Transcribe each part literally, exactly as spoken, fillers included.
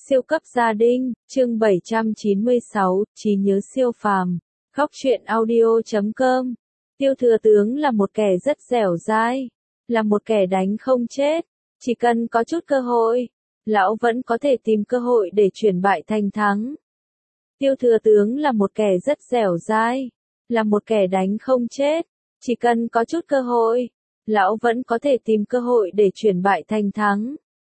Siêu cấp gia đình, chương bảy trăm chín mươi sáu, trí nhớ siêu phàm. Góc truyện audio chấm com. Tiêu thừa tướng là một kẻ rất dẻo dai, là một kẻ đánh không chết. Chỉ cần có chút cơ hội, lão vẫn có thể tìm cơ hội để chuyển bại thành thắng. Tiêu thừa tướng là một kẻ rất dẻo dai, là một kẻ đánh không chết. Chỉ cần có chút cơ hội, lão vẫn có thể tìm cơ hội để chuyển bại thành thắng.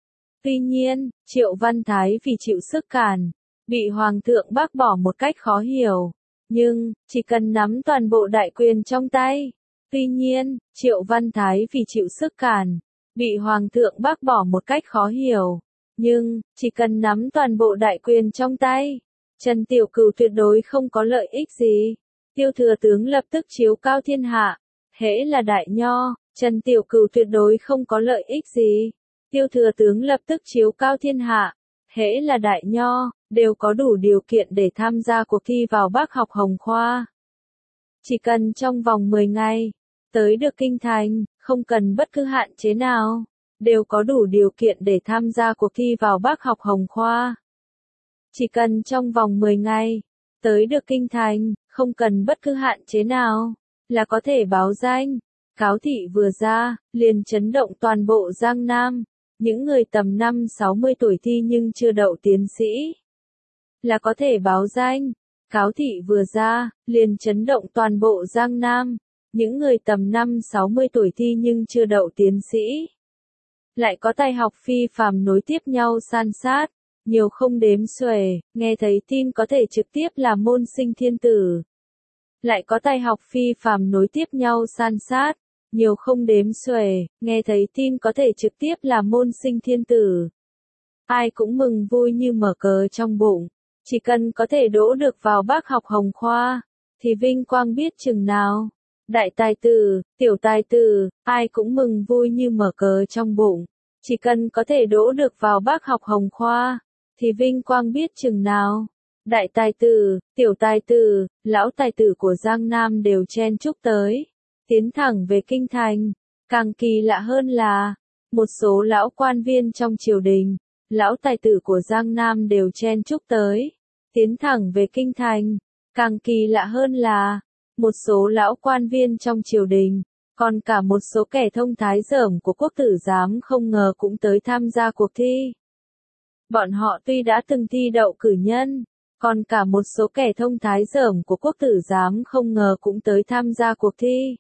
Tuy nhiên, Triệu Văn Thái vì chịu sức cản, bị Hoàng thượng bác bỏ một cách khó hiểu. Nhưng, chỉ cần nắm toàn bộ đại quyền trong tay. Tuy nhiên, Triệu Văn Thái vì chịu sức cản, bị Hoàng thượng bác bỏ một cách khó hiểu. Nhưng, chỉ cần nắm toàn bộ đại quyền trong tay, Trần Tiểu Cửu tuyệt đối không có lợi ích gì. Tiêu thừa tướng lập tức chiếu cao thiên hạ. Hễ là đại nho, Trần Tiểu Cửu tuyệt đối không có lợi ích gì. Tiêu thừa tướng lập tức chiếu cao thiên hạ. Hễ là đại nho, đều có đủ điều kiện để tham gia cuộc thi vào Bác học Hồng Khoa. Chỉ cần trong vòng mười ngày, tới được kinh thành, không cần bất cứ hạn chế nào, đều có đủ điều kiện để tham gia cuộc thi vào Bác học Hồng Khoa. Chỉ cần trong vòng mười ngày, tới được kinh thành, không cần bất cứ hạn chế nào, là có thể báo danh. Cáo thị vừa ra, liền chấn động toàn bộ Giang Nam. Những người tầm năm sáu mươi tuổi thi nhưng chưa đậu tiến sĩ, là có thể báo danh. Cáo thị vừa ra, liền chấn động toàn bộ Giang Nam. Những người tầm năm sáu mươi tuổi thi nhưng chưa đậu tiến sĩ, lại có tài học phi phàm nối tiếp nhau san sát, nhiều không đếm xuể. Nghe thấy tin có thể trực tiếp là môn sinh thiên tử, lại có tài học phi phàm nối tiếp nhau san sát, nhiều không đếm xuể. Nghe thấy tin có thể trực tiếp là môn sinh thiên tử, ai cũng mừng vui như mở cờ trong bụng. Chỉ cần có thể đỗ được vào Bác học Hồng Khoa, thì vinh quang biết chừng nào. Đại tài tử, tiểu tài tử, ai cũng mừng vui như mở cờ trong bụng. Chỉ cần có thể đỗ được vào Bác học Hồng Khoa, thì vinh quang biết chừng nào. Đại tài tử, tiểu tài tử, lão tài tử của Giang Nam đều chen chúc tới, tiến thẳng về kinh thành. Càng kỳ lạ hơn là, một số lão quan viên trong triều đình, lão tài tử của Giang Nam đều chen chúc tới, tiến thẳng về kinh thành. Càng kỳ lạ hơn là, một số lão quan viên trong triều đình, còn cả một số kẻ thông thái dởm của quốc tử giám không ngờ cũng tới tham gia cuộc thi. Bọn họ tuy đã từng thi đậu cử nhân, còn cả một số kẻ thông thái dởm của quốc tử giám không ngờ cũng tới tham gia cuộc thi.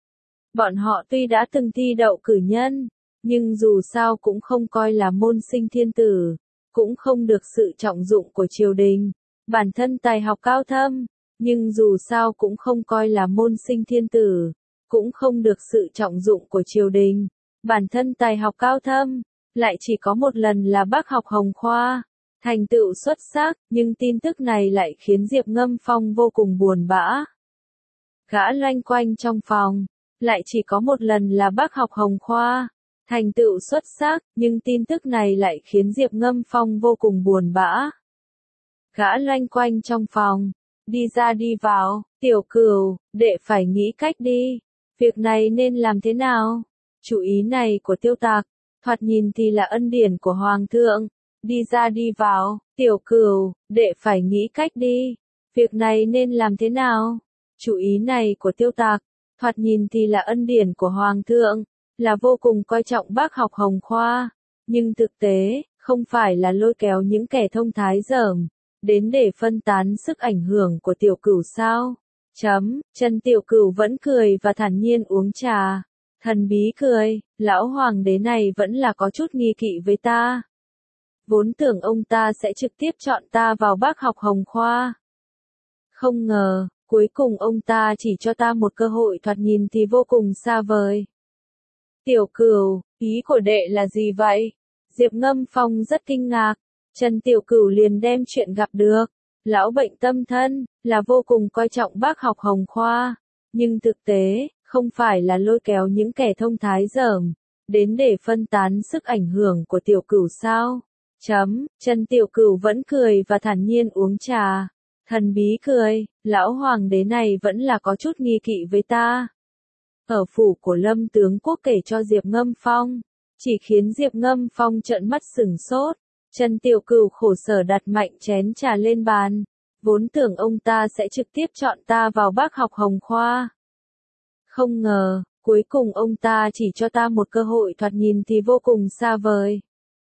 Bọn họ tuy đã từng thi đậu cử nhân, nhưng dù sao cũng không coi là môn sinh thiên tử, cũng không được sự trọng dụng của triều đình. Bản thân tài học cao thâm, nhưng dù sao cũng không coi là môn sinh thiên tử, cũng không được sự trọng dụng của triều đình. Bản thân tài học cao thâm, lại chỉ có một lần là Bác học Hồng Khoa, thành tựu xuất sắc, nhưng tin tức này lại khiến Diệp Ngâm Phong vô cùng buồn bã. Gã loanh quanh trong phòng, lại chỉ có một lần là Bác học Hồng Khoa, thành tựu xuất sắc, nhưng tin tức này lại khiến Diệp Ngâm Phong vô cùng buồn bã. Gã loanh quanh trong phòng, đi ra đi vào. Tiểu Cửu, đệ phải nghĩ cách đi. Việc này nên làm thế nào? Chủ ý này của Tiêu Tạc, thoạt nhìn thì là ân điển của Hoàng thượng. Đi ra đi vào. Tiểu Cửu, đệ phải nghĩ cách đi. Việc này nên làm thế nào? Chủ ý này của Tiêu Tạc, thoạt nhìn thì là ân điển của Hoàng thượng, là vô cùng coi trọng Bác học Hồng Khoa. Nhưng thực tế, không phải là lôi kéo những kẻ thông thái dởm đến để phân tán sức ảnh hưởng của Tiểu Cửu sao? Chấm, Trần Tiểu Cửu vẫn cười và thản nhiên uống trà. Thần bí cười, lão hoàng đế này vẫn là có chút nghi kỵ với ta. Vốn tưởng ông ta sẽ trực tiếp chọn ta vào Bác học Hồng Khoa. Không ngờ, cuối cùng ông ta chỉ cho ta một cơ hội thoạt nhìn thì vô cùng xa vời. Tiểu Cửu, ý của đệ là gì vậy? Diệp Ngâm Phong rất kinh ngạc. Trần Tiểu Cửu liền đem chuyện gặp được lão bệnh tâm thân, là vô cùng coi trọng Bác học Hồng Khoa, nhưng thực tế, không phải là lôi kéo những kẻ thông thái dởm đến để phân tán sức ảnh hưởng của Tiểu Cửu sao? Chấm, Trần Tiểu Cửu vẫn cười và thản nhiên uống trà. Thần bí cười, lão hoàng đế này vẫn là có chút nghi kỵ với ta. Ở phủ của Lâm tướng quốc kể cho Diệp Ngâm Phong, chỉ khiến Diệp Ngâm Phong trợn mắt sửng sốt. Trần Tiểu Cửu khổ sở đặt mạnh chén trà lên bàn. Vốn tưởng ông ta sẽ trực tiếp chọn ta vào Bác học Hồng Khoa. Không ngờ, cuối cùng ông ta chỉ cho ta một cơ hội thoạt nhìn thì vô cùng xa vời.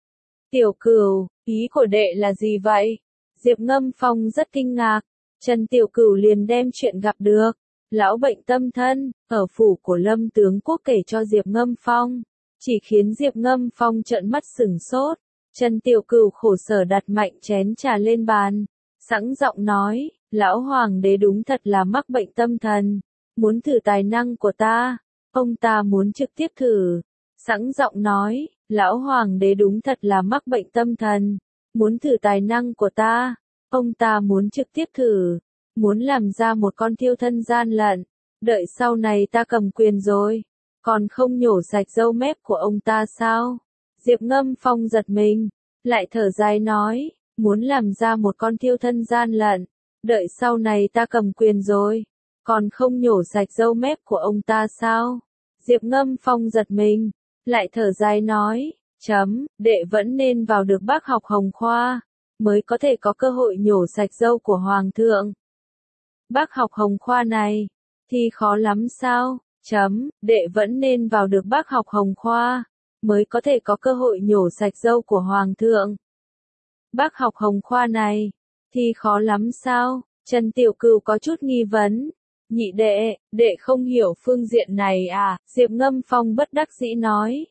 Tiểu Cửu, ý của đệ là gì vậy? Diệp Ngâm Phong rất kinh ngạc. Trần Tiểu Cửu liền đem chuyện gặp được lão bệnh tâm thân ở phủ của Lâm tướng quốc kể cho Diệp Ngâm Phong, chỉ khiến Diệp Ngâm Phong trợn mắt sửng sốt. Trần Tiểu Cửu khổ sở đặt mạnh chén trà lên bàn, sẵn giọng nói, lão hoàng đế đúng thật là mắc bệnh tâm thần, muốn thử tài năng của ta, ông ta muốn trực tiếp thử. Sẵn giọng nói, lão hoàng đế đúng thật là mắc bệnh tâm thần, muốn thử tài năng của ta, ông ta muốn trực tiếp thử, muốn làm ra một con thiêu thân gian lận, đợi sau này ta cầm quyền rồi, còn không nhổ sạch râu mép của ông ta sao? Diệp Ngâm Phong giật mình, lại thở dài nói, muốn làm ra một con thiêu thân gian lận, đợi sau này ta cầm quyền rồi, còn không nhổ sạch râu mép của ông ta sao? Diệp Ngâm Phong giật mình, lại thở dài nói, chấm, đệ vẫn nên vào được Bác học Hồng Khoa, mới có thể có cơ hội nhổ sạch râu của Hoàng thượng. Bác học Hồng Khoa này, thì khó lắm sao? Chấm, đệ vẫn nên vào được Bác học Hồng Khoa, mới có thể có cơ hội nhổ sạch râu của Hoàng thượng. Bác học Hồng Khoa này, thì khó lắm sao? Trần Tiểu Cửu có chút nghi vấn. Nhị đệ, đệ không hiểu phương diện này à? Diệp Ngâm Phong bất đắc dĩ nói.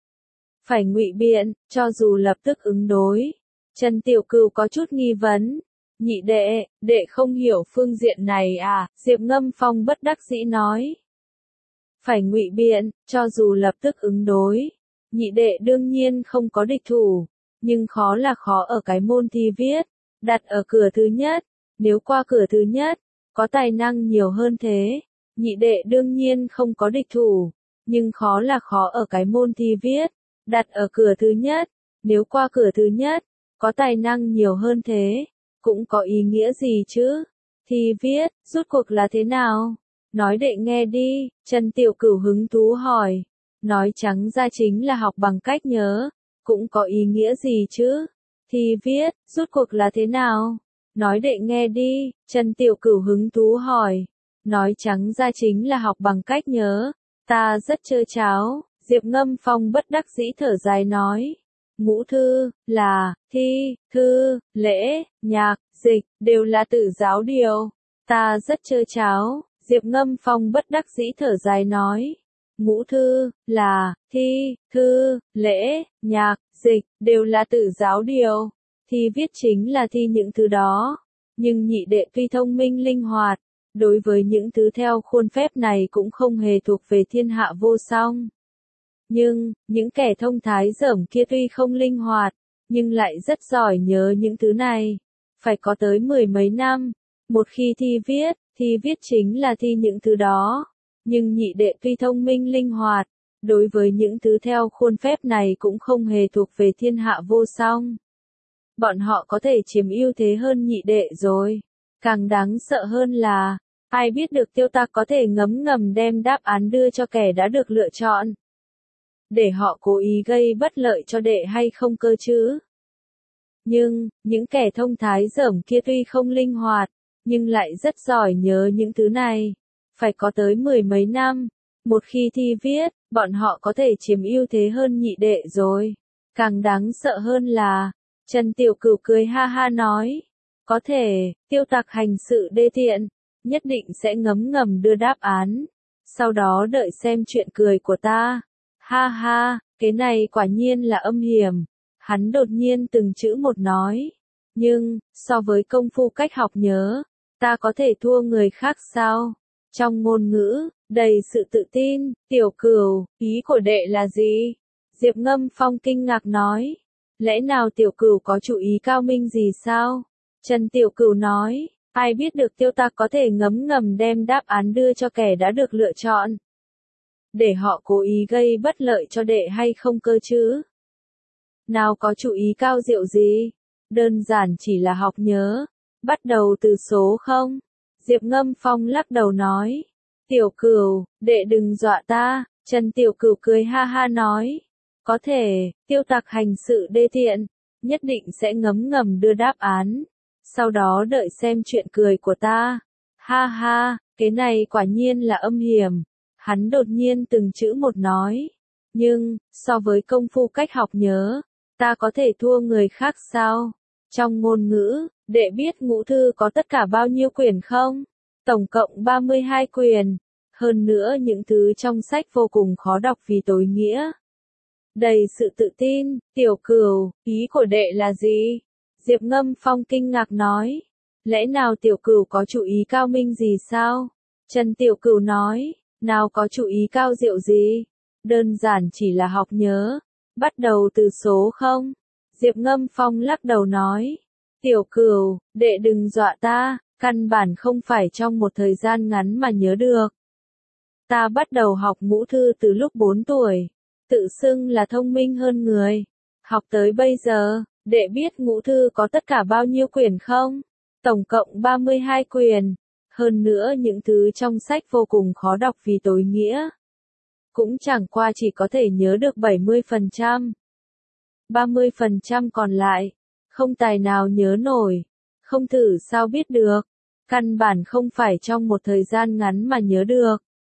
Phải ngụy biện, cho dù lập tức ứng đối. Trần Tiểu Cửu có chút nghi vấn. Nhị đệ, đệ không hiểu phương diện này à? Diệp Ngâm Phong bất đắc dĩ nói. Phải ngụy biện, cho dù lập tức ứng đối. Nhị đệ đương nhiên không có địch thủ, nhưng khó là khó ở cái môn thi viết, đặt ở cửa thứ nhất, nếu qua cửa thứ nhất, có tài năng nhiều hơn thế. Nhị đệ đương nhiên không có địch thủ, nhưng khó là khó ở cái môn thi viết, đặt ở cửa thứ nhất, nếu qua cửa thứ nhất, có tài năng nhiều hơn thế, cũng có ý nghĩa gì chứ? Thi viết, rốt cuộc là thế nào? Nói đệ nghe đi, Trần Tiểu Cửu hứng thú hỏi. Nói trắng ra chính là học bằng cách nhớ, cũng có ý nghĩa gì chứ? Thi viết, rốt cuộc là thế nào? Nói đệ nghe đi, Trần Tiểu Cửu hứng thú hỏi. Nói trắng ra chính là học bằng cách nhớ, ta rất trơ tráo. Diệp Ngâm Phong bất đắc dĩ thở dài nói. Ngũ thư, là, thi, thư, lễ, nhạc, dịch, đều là tự giáo điều. Ta rất trơ tráo. Diệp Ngâm Phong bất đắc dĩ thở dài nói. Ngũ thư, là, thi, thư, lễ, nhạc, dịch, đều là tự giáo điều. Thi viết chính là thi những thứ đó. Nhưng nhị đệ tuy thông minh linh hoạt, đối với những thứ theo khuôn phép này cũng không hề thuộc về thiên hạ vô song. Nhưng, những kẻ thông thái dởm kia tuy không linh hoạt, nhưng lại rất giỏi nhớ những thứ này. Phải có tới mười mấy năm, một khi thi viết, thi viết chính là thi những thứ đó. Nhưng nhị đệ tuy thông minh linh hoạt, đối với những thứ theo khuôn phép này cũng không hề thuộc về thiên hạ vô song. Bọn họ có thể chiếm ưu thế hơn nhị đệ rồi. Càng đáng sợ hơn là, ai biết được Tiêu Tạc có thể ngấm ngầm đem đáp án đưa cho kẻ đã được lựa chọn. Để họ cố ý gây bất lợi cho đệ hay không cơ chứ? Nhưng, những kẻ thông thái dởm kia tuy không linh hoạt, nhưng lại rất giỏi nhớ những thứ này. Phải có tới mười mấy năm, một khi thi viết, bọn họ có thể chiếm ưu thế hơn nhị đệ rồi. Càng đáng sợ hơn là, Trần Tiểu Cửu cười ha ha nói, có thể, Tiêu Tạc hành sự đê tiện, nhất định sẽ ngấm ngầm đưa đáp án, sau đó đợi xem chuyện cười của ta. Ha ha, cái này quả nhiên là âm hiểm. Hắn đột nhiên từng chữ một nói, nhưng, so với công phu cách học nhớ, ta có thể thua người khác sao? Trong ngôn ngữ, đầy sự tự tin. Tiểu Cửu, ý của đệ là gì? Diệp Ngâm Phong kinh ngạc nói. Lẽ nào Tiểu Cửu có chủ ý cao minh gì sao? Trần Tiểu Cửu nói, ai biết được Tiêu Tạc có thể ngấm ngầm đem đáp án đưa cho kẻ đã được lựa chọn. Để họ cố ý gây bất lợi cho đệ hay không cơ chứ? Nào có chủ ý cao diệu gì? Đơn giản chỉ là học nhớ. Bắt đầu từ số không? Diệp Ngâm Phong lắc đầu nói. Tiểu Cửu, đệ đừng dọa ta. Trần Tiểu Cửu cười ha ha nói. Có thể, Tiêu Tạc hành sự đê tiện, nhất định sẽ ngấm ngầm đưa đáp án. Sau đó đợi xem chuyện cười của ta. Ha ha, cái này quả nhiên là âm hiểm. Hắn đột nhiên từng chữ một nói. Nhưng, so với công phu cách học nhớ, ta có thể thua người khác sao? Trong ngôn ngữ, đệ biết ngũ thư có tất cả bao nhiêu quyển không? Tổng cộng ba mươi hai quyển. Hơn nữa những thứ trong sách vô cùng khó đọc vì tối nghĩa. Đầy sự tự tin, Tiểu Cửu, ý của đệ là gì? Diệp Ngâm Phong kinh ngạc nói. Lẽ nào Tiểu Cửu có chủ ý cao minh gì sao? Trần Tiểu Cửu nói, nào có chủ ý cao diệu gì? Đơn giản chỉ là học nhớ. Bắt đầu từ số không? Diệp Ngâm Phong lắc đầu nói. Tiểu Cửu, đệ đừng dọa ta, căn bản không phải trong một thời gian ngắn mà nhớ được. Ta bắt đầu học ngũ thư từ lúc bốn tuổi. Tự xưng là thông minh hơn người. Học tới bây giờ, đệ biết ngũ thư có tất cả bao nhiêu quyển không? Tổng cộng ba mươi hai quyển. Hơn nữa những thứ trong sách vô cùng khó đọc vì tối nghĩa. Cũng chẳng qua chỉ có thể nhớ được bảy mươi phần trăm. ba mươi phần trăm còn lại, không tài nào nhớ nổi. Không thử sao biết được. Căn bản không phải trong một thời gian ngắn mà nhớ được.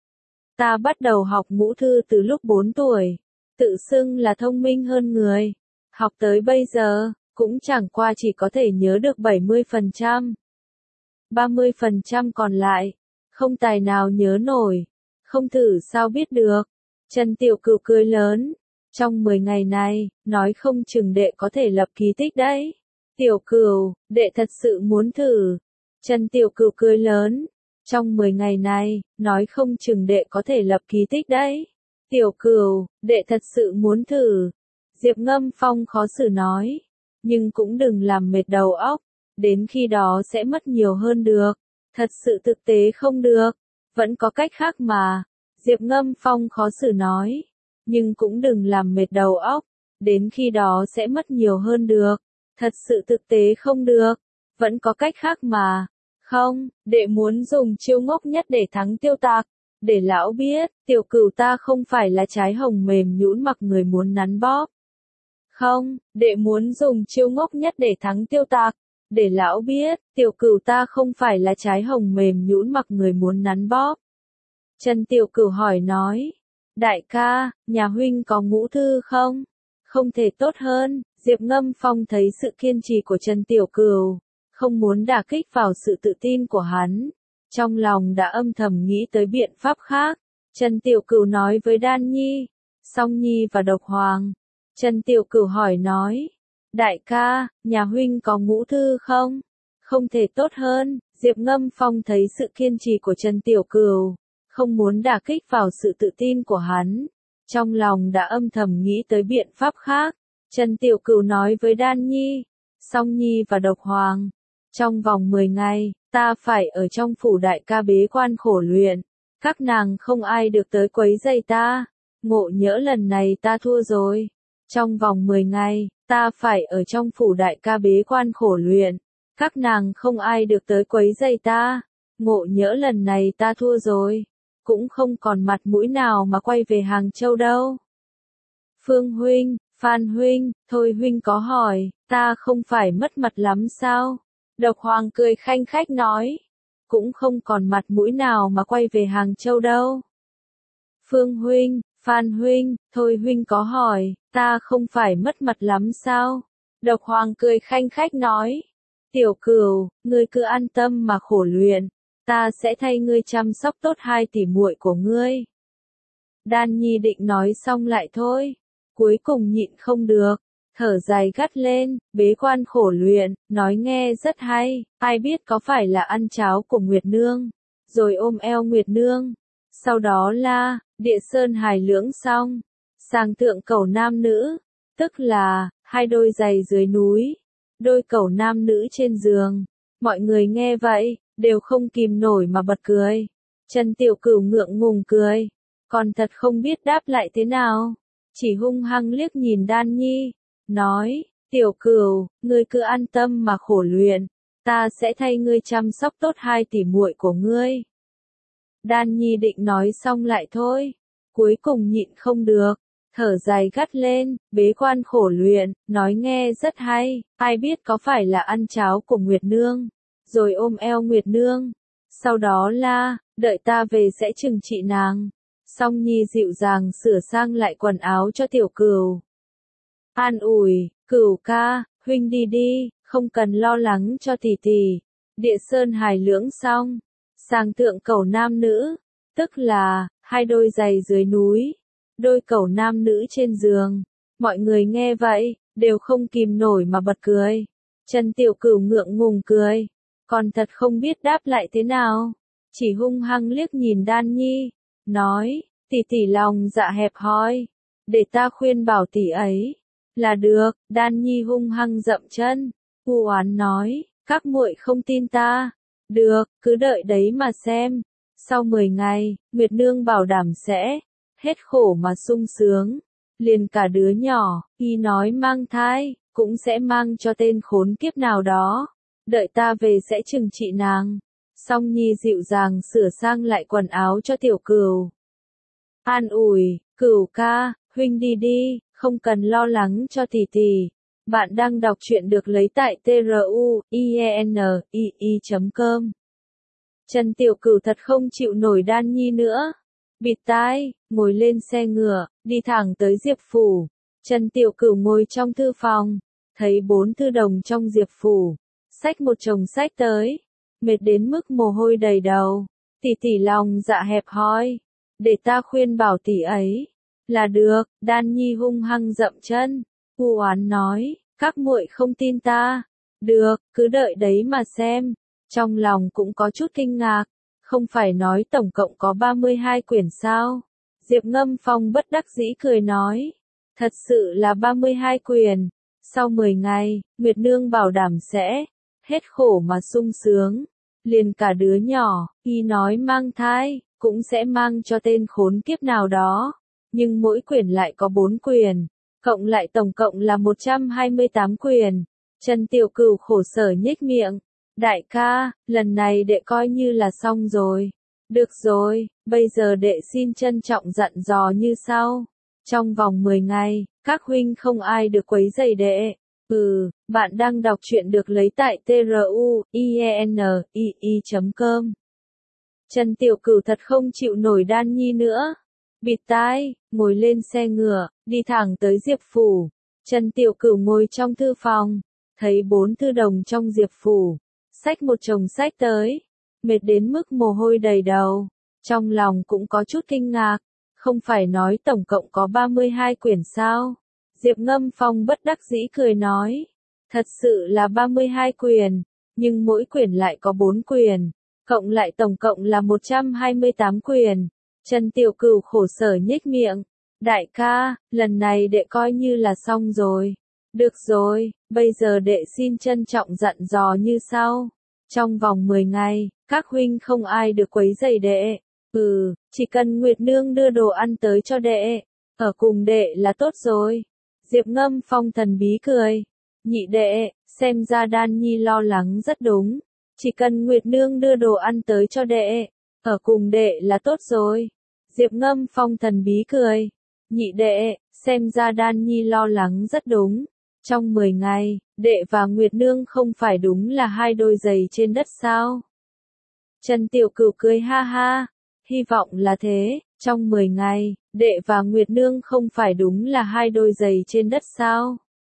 Ta bắt đầu học ngũ thư từ lúc bốn tuổi. Tự xưng là thông minh hơn người. Học tới bây giờ, cũng chẳng qua chỉ có thể nhớ được bảy mươi phần trăm. ba mươi phần trăm còn lại, không tài nào nhớ nổi. Không thử sao biết được. Trần Tiểu Cửu cười lớn. Trong mười ngày này, nói không chừng đệ có thể lập kỳ tích đấy. Tiểu Cửu, đệ thật sự muốn thử. Trần Tiểu Cửu cười lớn. Trong mười ngày này, nói không chừng đệ có thể lập kỳ tích đấy. Tiểu Cửu, đệ thật sự muốn thử. Diệp Ngâm Phong khó xử nói. Nhưng cũng đừng làm mệt đầu óc. Đến khi đó sẽ mất nhiều hơn được. Thật sự thực tế không được. Vẫn có cách khác mà. Diệp Ngâm Phong khó xử nói. Nhưng cũng đừng làm mệt đầu óc. Đến khi đó sẽ mất nhiều hơn được. Thật sự thực tế không được. Vẫn có cách khác mà. Không, đệ muốn dùng chiêu ngốc nhất để thắng Tiêu Tạc. Để lão biết, Tiểu Cửu ta không phải là trái hồng mềm nhũn mặc người muốn nắn bóp. Không, đệ muốn dùng chiêu ngốc nhất để thắng Tiêu Tạc. Để lão biết, Tiểu Cửu ta không phải là trái hồng mềm nhũn mặc người muốn nắn bóp. Trần Tiểu Cửu hỏi nói. Đại ca, nhà huynh có ngũ thư không? Không thể tốt hơn. Diệp Ngâm Phong thấy sự kiên trì của Trần Tiểu Cửu. Không muốn đả kích vào sự tự tin của hắn. Trong lòng đã âm thầm nghĩ tới biện pháp khác. Trần Tiểu Cửu nói với Đan Nhi, Song Nhi và Độc Hoàng. Trần Tiểu Cửu hỏi nói. Đại ca, nhà huynh có ngũ thư không? Không thể tốt hơn. Diệp Ngâm Phong thấy sự kiên trì của Trần Tiểu Cửu. Không muốn đả kích vào sự tự tin của hắn. Trong lòng đã âm thầm nghĩ tới biện pháp khác. Trần Tiểu Cửu nói với Đan Nhi, Song Nhi và Độc Hoàng. Trong vòng mười ngày, ta phải ở trong phủ đại ca bế quan khổ luyện. Các nàng không ai được tới quấy rầy ta. Ngộ nhỡ lần này ta thua rồi. Trong vòng mười ngày, ta phải ở trong phủ đại ca bế quan khổ luyện. Các nàng không ai được tới quấy rầy ta. Ngộ nhỡ lần này ta thua rồi. Cũng không còn mặt mũi nào mà quay về Hàng Châu đâu. Phương huynh, Phan huynh, Thôi huynh có hỏi, ta không phải mất mặt lắm sao? Độc Hoàng cười khanh khách nói. Cũng không còn mặt mũi nào mà quay về Hàng Châu đâu. Phương huynh, Phan huynh, Thôi huynh có hỏi, ta không phải mất mặt lắm sao? Độc Hoàng cười khanh khách nói. Tiểu Cửu, ngươi cứ an tâm mà khổ luyện. Ta sẽ thay ngươi chăm sóc tốt hai tỷ muội của ngươi. Đan Nhi định nói xong lại thôi. Cuối cùng nhịn không được. Thở dài gắt lên, bế quan khổ luyện, nói nghe rất hay. Ai biết có phải là ăn cháo của Nguyệt Nương. Rồi ôm eo Nguyệt Nương. Sau đó là, địa sơn hài lưỡng xong. Sang thượng cẩu nam nữ. Tức là, hai đôi giày dưới núi. Đôi cẩu nam nữ trên giường. Mọi người nghe vậy, đều không kìm nổi mà bật cười. Trần Tiểu Cửu ngượng ngùng cười. Còn thật không biết đáp lại thế nào. Chỉ hung hăng liếc nhìn Đan Nhi. Nói, Tiểu Cửu, ngươi cứ an tâm mà khổ luyện. Ta sẽ thay ngươi chăm sóc tốt hai tỷ muội của ngươi. Đan Nhi định nói xong lại thôi. Cuối cùng nhịn không được. thở dài gắt lên, bế quan khổ luyện, nói nghe rất hay, ai biết có phải là ăn cháo của Nguyệt Nương, rồi ôm eo Nguyệt Nương, sau đó la, đợi ta về sẽ trừng trị nàng. Song Nhi dịu dàng sửa sang lại quần áo cho Tiểu Cửu. An ủi, Cửu ca, huynh đi đi, không cần lo lắng cho tỷ tỷ. Địa sơn hài lưỡng xong, sang tượng cẩu nam nữ, tức là hai đôi giày dưới núi, đôi cẩu nam nữ trên giường. Mọi người nghe vậy, đều không kìm nổi mà bật cười. Trần Tiểu Cửu ngượng ngùng cười, còn thật không biết đáp lại thế nào, chỉ hung hăng liếc nhìn Đan Nhi, nói, tỷ tỷ lòng dạ hẹp hòi, để ta khuyên bảo tỷ ấy, là được. Đan Nhi hung hăng dậm chân, u oán nói, các muội không tin ta, được, cứ đợi đấy mà xem, sau mười ngày, Nguyệt Nương bảo đảm sẽ hết khổ mà sung sướng, liền cả đứa nhỏ, y nói mang thai, cũng sẽ mang cho tên khốn kiếp nào đó, đợi ta về sẽ trừng trị nàng. Song Nhi dịu dàng sửa sang lại quần áo cho Tiểu Cửu. An ủi, Cửu ca, huynh đi đi, không cần lo lắng cho tỷ tỷ. Bạn đang đọc truyện được lấy tại truyện chấm com. Trần Tiểu Cửu thật không chịu nổi Đan Nhi nữa. Bịt tai, ngồi lên xe ngựa, đi thẳng tới Diệp Phủ. Trần Tiểu Cửu ngồi trong thư phòng, thấy bốn thư đồng trong Diệp Phủ, xách một chồng sách tới, mệt đến mức mồ hôi đầy đầu. Tỷ tỷ lòng dạ hẹp hòi, để ta khuyên bảo tỷ ấy, là được. Đan Nhi hung hăng dậm chân, u oán nói, các muội không tin ta, được, cứ đợi đấy mà xem. Trong lòng cũng có chút kinh ngạc, không phải nói tổng cộng có ba mươi hai quyển sao? Diệp Ngâm Phong bất đắc dĩ cười nói, thật sự là ba mươi hai quyển, sau mười ngày, Nguyệt Nương bảo đảm sẽ hết khổ mà sung sướng, liền cả đứa nhỏ, y nói mang thai, cũng sẽ mang cho tên khốn kiếp nào đó, nhưng mỗi quyển lại có bốn quyển, cộng lại tổng cộng là một trăm hai mươi tám quyển. Trần Tiểu Cửu khổ sở nhếch miệng, đại ca, lần này đệ coi như là xong rồi. Được rồi, bây giờ đệ xin trân trọng dặn dò như sau. Trong vòng mười ngày, các huynh không ai được quấy rầy đệ. Ừ, bạn đang đọc truyện được lấy tại truyện chấm com. Trần Tiểu Cửu thật không chịu nổi Đan Nhi nữa. Bịt tai, ngồi lên xe ngựa, đi thẳng tới Diệp Phủ. Trần Tiểu Cửu ngồi trong thư phòng, thấy bốn thư đồng trong Diệp Phủ, xách một chồng sách tới, mệt đến mức mồ hôi đầy đầu. Trong lòng cũng có chút kinh ngạc, không phải nói tổng cộng có ba mươi hai quyển sao? Diệp Ngâm Phong bất đắc dĩ cười nói, thật sự là ba mươi hai quyển, nhưng mỗi quyển lại có bốn quyển, cộng lại tổng cộng là một trăm hai mươi tám quyển. Trần Tiểu Cửu khổ sở nhếch miệng, đại ca, lần này đệ coi như là xong rồi. Được rồi, bây giờ đệ xin trân trọng dặn dò như sau. Trong vòng mười ngày, các huynh không ai được quấy rầy đệ. Ừ, chỉ cần Nguyệt Nương đưa đồ ăn tới cho đệ, ở cùng đệ là tốt rồi. Diệp Ngâm Phong thần bí cười, nhị đệ, xem ra Đan Nhi lo lắng rất đúng. Chỉ cần Nguyệt Nương đưa đồ ăn tới cho đệ, ở cùng đệ là tốt rồi. Diệp Ngâm Phong thần bí cười, nhị đệ, xem ra Đan Nhi lo lắng rất đúng. Trong mười ngày, đệ và Nguyệt Nương không phải đúng là hai đôi giày trên đất sao? Trần Tiểu Cửu cười ha ha, hy vọng là thế, trong mười ngày, đệ và Nguyệt Nương không phải đúng là hai đôi giày trên đất sao?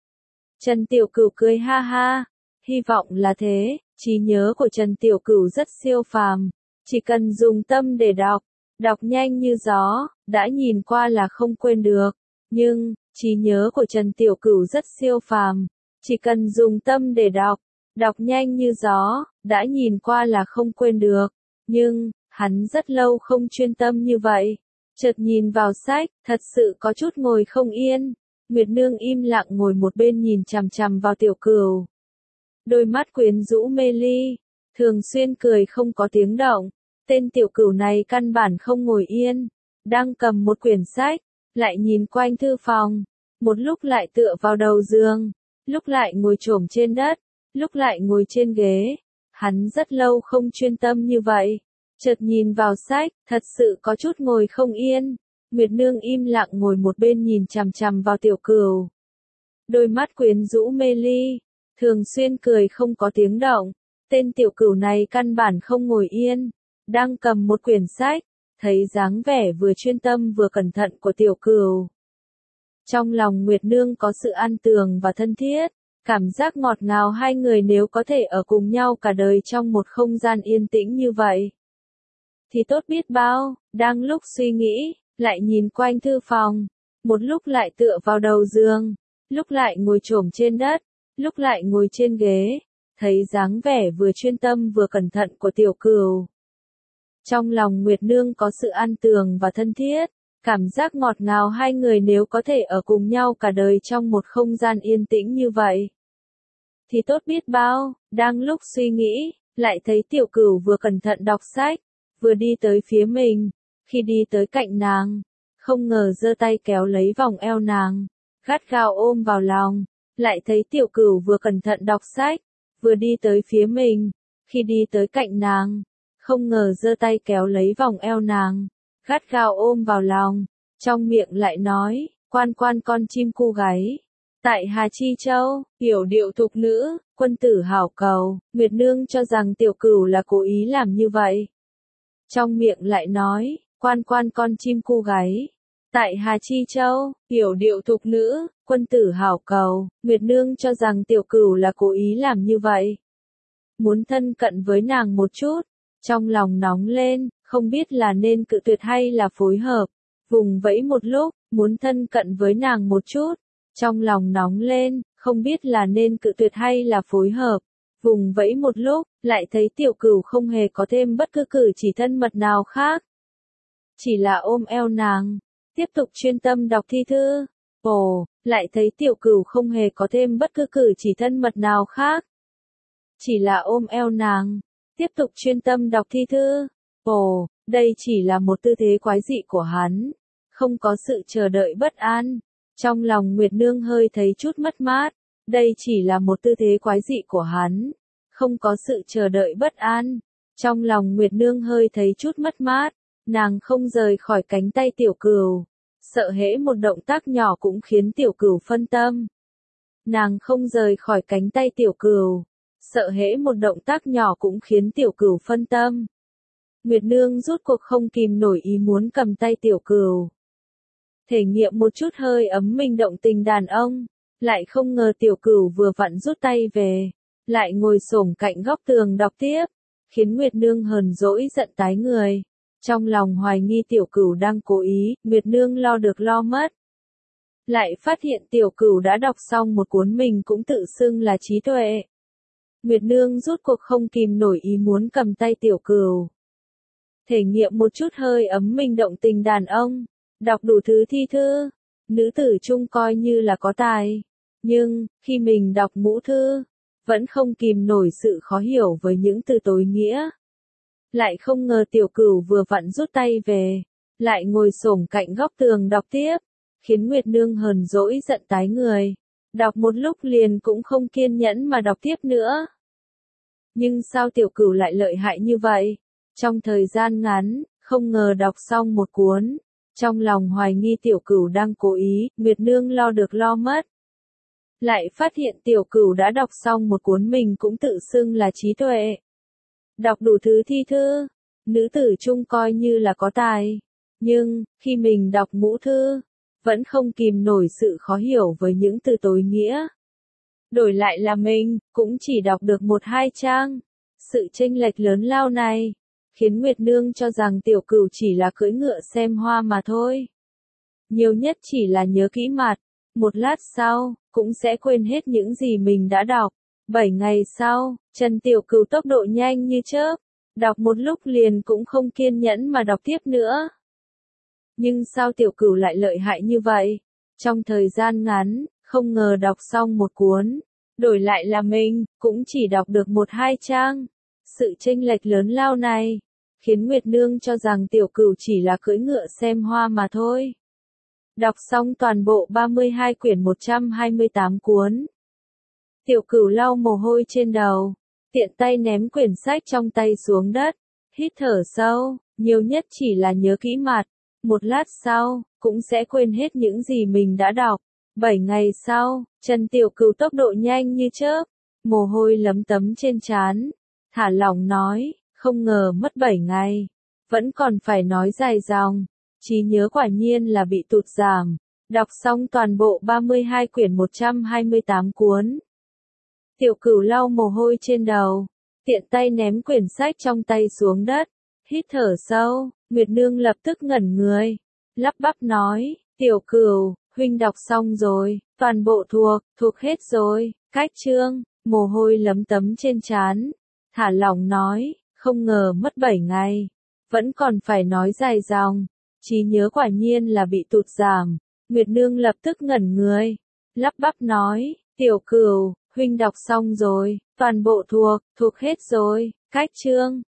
Trần Tiểu Cửu cười ha ha, hy vọng là thế, trí nhớ của Trần Tiểu Cửu rất siêu phàm, chỉ cần dùng tâm để đọc, đọc nhanh như gió, đã nhìn qua là không quên được, nhưng, trí nhớ của Trần Tiểu Cửu rất siêu phàm, chỉ cần dùng tâm để đọc, đọc nhanh như gió, đã nhìn qua là không quên được, nhưng, hắn rất lâu không chuyên tâm như vậy, chợt nhìn vào sách, thật sự có chút ngồi không yên. Nguyệt Nương im lặng ngồi một bên nhìn chằm chằm vào Tiểu Cửu. Đôi mắt quyến rũ mê ly, thường xuyên cười không có tiếng động, tên Tiểu Cửu này căn bản không ngồi yên, đang cầm một quyển sách, lại nhìn quanh thư phòng, một lúc lại tựa vào đầu giường, lúc lại ngồi chổm trên đất, lúc lại ngồi trên ghế. Hắn rất lâu không chuyên tâm như vậy, chợt nhìn vào sách, thật sự có chút ngồi không yên. Nguyệt Nương im lặng ngồi một bên nhìn chằm chằm vào Tiểu Cửu. Đôi mắt quyến rũ mê ly, thường xuyên cười không có tiếng động. Tên Tiểu Cửu này căn bản không ngồi yên, đang cầm một quyển sách, thấy dáng vẻ vừa chuyên tâm vừa cẩn thận của Tiểu Cửu. Trong lòng Nguyệt Nương có sự an tường và thân thiết, cảm giác ngọt ngào hai người nếu có thể ở cùng nhau cả đời trong một không gian yên tĩnh như vậy. Thì tốt biết bao, đang lúc suy nghĩ, lại nhìn quanh thư phòng, một lúc lại tựa vào đầu giường, lúc lại ngồi chổm trên đất, lúc lại ngồi trên ghế, thấy dáng vẻ vừa chuyên tâm vừa cẩn thận của Tiểu Cửu. Trong lòng Nguyệt Nương có sự an tường và thân thiết, cảm giác ngọt ngào hai người nếu có thể ở cùng nhau cả đời trong một không gian yên tĩnh như vậy. Thì tốt biết bao, đang lúc suy nghĩ, lại thấy Tiểu Cửu vừa cẩn thận đọc sách, vừa đi tới phía mình, khi đi tới cạnh nàng, không ngờ giơ tay kéo lấy vòng eo nàng, gắt gao ôm vào lòng, lại thấy Tiểu Cửu vừa cẩn thận đọc sách, vừa đi tới phía mình, khi đi tới cạnh nàng, không ngờ giơ tay kéo lấy vòng eo nàng, gắt gao ôm vào lòng, trong miệng lại nói, quan quan con chim cu gáy. Tại Hà Chi Châu, hiểu điệu thục nữ, quân tử hảo cầu, Nguyệt Nương cho rằng Tiểu Cửu là cố ý làm như vậy. Trong miệng lại nói, quan quan con chim cu gáy. Tại Hà Chi Châu, hiểu điệu thục nữ, quân tử hảo cầu, Nguyệt Nương cho rằng Tiểu Cửu là cố ý làm như vậy. Muốn thân cận với nàng một chút, trong lòng nóng lên, không biết là nên cự tuyệt hay là phối hợp. Vùng vẫy một lúc, muốn thân cận với nàng một chút, trong lòng nóng lên, không biết là nên cự tuyệt hay là phối hợp. Vùng vẫy một lúc, lại thấy Tiểu Cửu không hề có thêm bất cứ cử chỉ thân mật nào khác. Chỉ là ôm eo nàng, tiếp tục chuyên tâm đọc thi thư. Ồ, lại thấy Tiểu Cửu không hề có thêm bất cứ cử chỉ thân mật nào khác. Chỉ là ôm eo nàng, tiếp tục chuyên tâm đọc thi thư. Ồ, đây chỉ là một tư thế quái dị của hắn, không có sự chờ đợi bất an. Trong lòng Nguyệt Nương hơi thấy chút mất mát, đây chỉ là một tư thế quái dị của hắn, không có sự chờ đợi bất an. Trong lòng Nguyệt Nương hơi thấy chút mất mát, nàng không rời khỏi cánh tay Tiểu Cửu, sợ hễ một động tác nhỏ cũng khiến Tiểu Cửu phân tâm. Nàng không rời khỏi cánh tay Tiểu Cửu, sợ hễ một động tác nhỏ cũng khiến Tiểu Cửu phân tâm. Nguyệt Nương rút cuộc không kìm nổi ý muốn cầm tay Tiểu Cửu, thể nghiệm một chút hơi ấm mình động tình đàn ông, lại không ngờ Tiểu Cửu vừa vặn rút tay về, lại ngồi xổm cạnh góc tường đọc tiếp, khiến Nguyệt Nương hờn dỗi giận tái người. Trong lòng hoài nghi Tiểu Cửu đang cố ý, Nguyệt Nương lo được lo mất. Lại phát hiện Tiểu Cửu đã đọc xong một cuốn mình cũng tự xưng là trí tuệ. Nguyệt Nương rút cuộc không kìm nổi ý muốn cầm tay Tiểu Cửu, thể nghiệm một chút hơi ấm mình động tình đàn ông, đọc đủ thứ thi thư. Nữ tử chung coi như là có tài, nhưng, khi mình đọc ngũ thư, vẫn không kìm nổi sự khó hiểu với những từ tối nghĩa. Lại không ngờ Tiểu Cửu vừa vặn rút tay về, lại ngồi xổm cạnh góc tường đọc tiếp, khiến Nguyệt Nương hờn dỗi giận tái người. Đọc một lúc liền cũng không kiên nhẫn mà đọc tiếp nữa. Nhưng sao Tiểu Cửu lại lợi hại như vậy? Trong thời gian ngắn, không ngờ đọc xong một cuốn. Trong lòng hoài nghi Tiểu Cửu đang cố ý, Nguyệt Nương lo được lo mất. Lại phát hiện Tiểu Cửu đã đọc xong một cuốn mình cũng tự xưng là trí tuệ. Đọc đủ thứ thi thư, nữ tử chung coi như là có tài. Nhưng, khi mình đọc ngũ thư, vẫn không kìm nổi sự khó hiểu với những từ tối nghĩa. Đổi lại là mình, cũng chỉ đọc được một hai trang. Sự chênh lệch lớn lao này, khiến Nguyệt Nương cho rằng Tiểu Cửu chỉ là cưỡi ngựa xem hoa mà thôi. Nhiều nhất chỉ là nhớ kỹ mặt, một lát sau, cũng sẽ quên hết những gì mình đã đọc. Bảy ngày sau, Trần Tiểu Cửu tốc độ nhanh như chớp, đọc một lúc liền cũng không kiên nhẫn mà đọc tiếp nữa. Nhưng sao Tiểu Cửu lại lợi hại như vậy? Trong thời gian ngắn, không ngờ đọc xong một cuốn, đổi lại là mình, cũng chỉ đọc được một hai trang. Sự chênh lệch lớn lao này, khiến Nguyệt Nương cho rằng Tiểu Cửu chỉ là cưỡi ngựa xem hoa mà thôi. Đọc xong toàn bộ ba mươi hai quyển một trăm hai mươi tám cuốn. Tiểu Cửu lau mồ hôi trên đầu, tiện tay ném quyển sách trong tay xuống đất, hít thở sâu, nhiều nhất chỉ là nhớ kỹ mặt, Một lát sau, cũng sẽ quên hết những gì mình đã đọc. Bảy ngày sau, Trần Tiểu Cửu tốc độ nhanh như chớp, mồ hôi lấm tấm trên trán, thả lỏng nói, không ngờ mất bảy ngày, vẫn còn phải nói dài dòng, trí nhớ quả nhiên là bị tụt giảm. Đọc xong toàn bộ ba mươi hai quyển một trăm hai mươi tám cuốn. Tiểu Cửu lau mồ hôi trên đầu, tiện tay ném quyển sách trong tay xuống đất, hít thở sâu, Nguyệt Nương lập tức ngẩn người, lắp bắp nói, Tiểu Cửu, huynh đọc xong rồi, toàn bộ thuộc, thuộc hết rồi, cách chương, mồ hôi lấm tấm trên trán, thả lỏng nói, không ngờ mất bảy ngày, vẫn còn phải nói dài dòng, trí nhớ quả nhiên là bị tụt giảm. Nguyệt Nương lập tức ngẩn người, lắp bắp nói, Tiểu Cửu, huynh đọc xong rồi, toàn bộ thuộc, thuộc hết rồi, cách chương.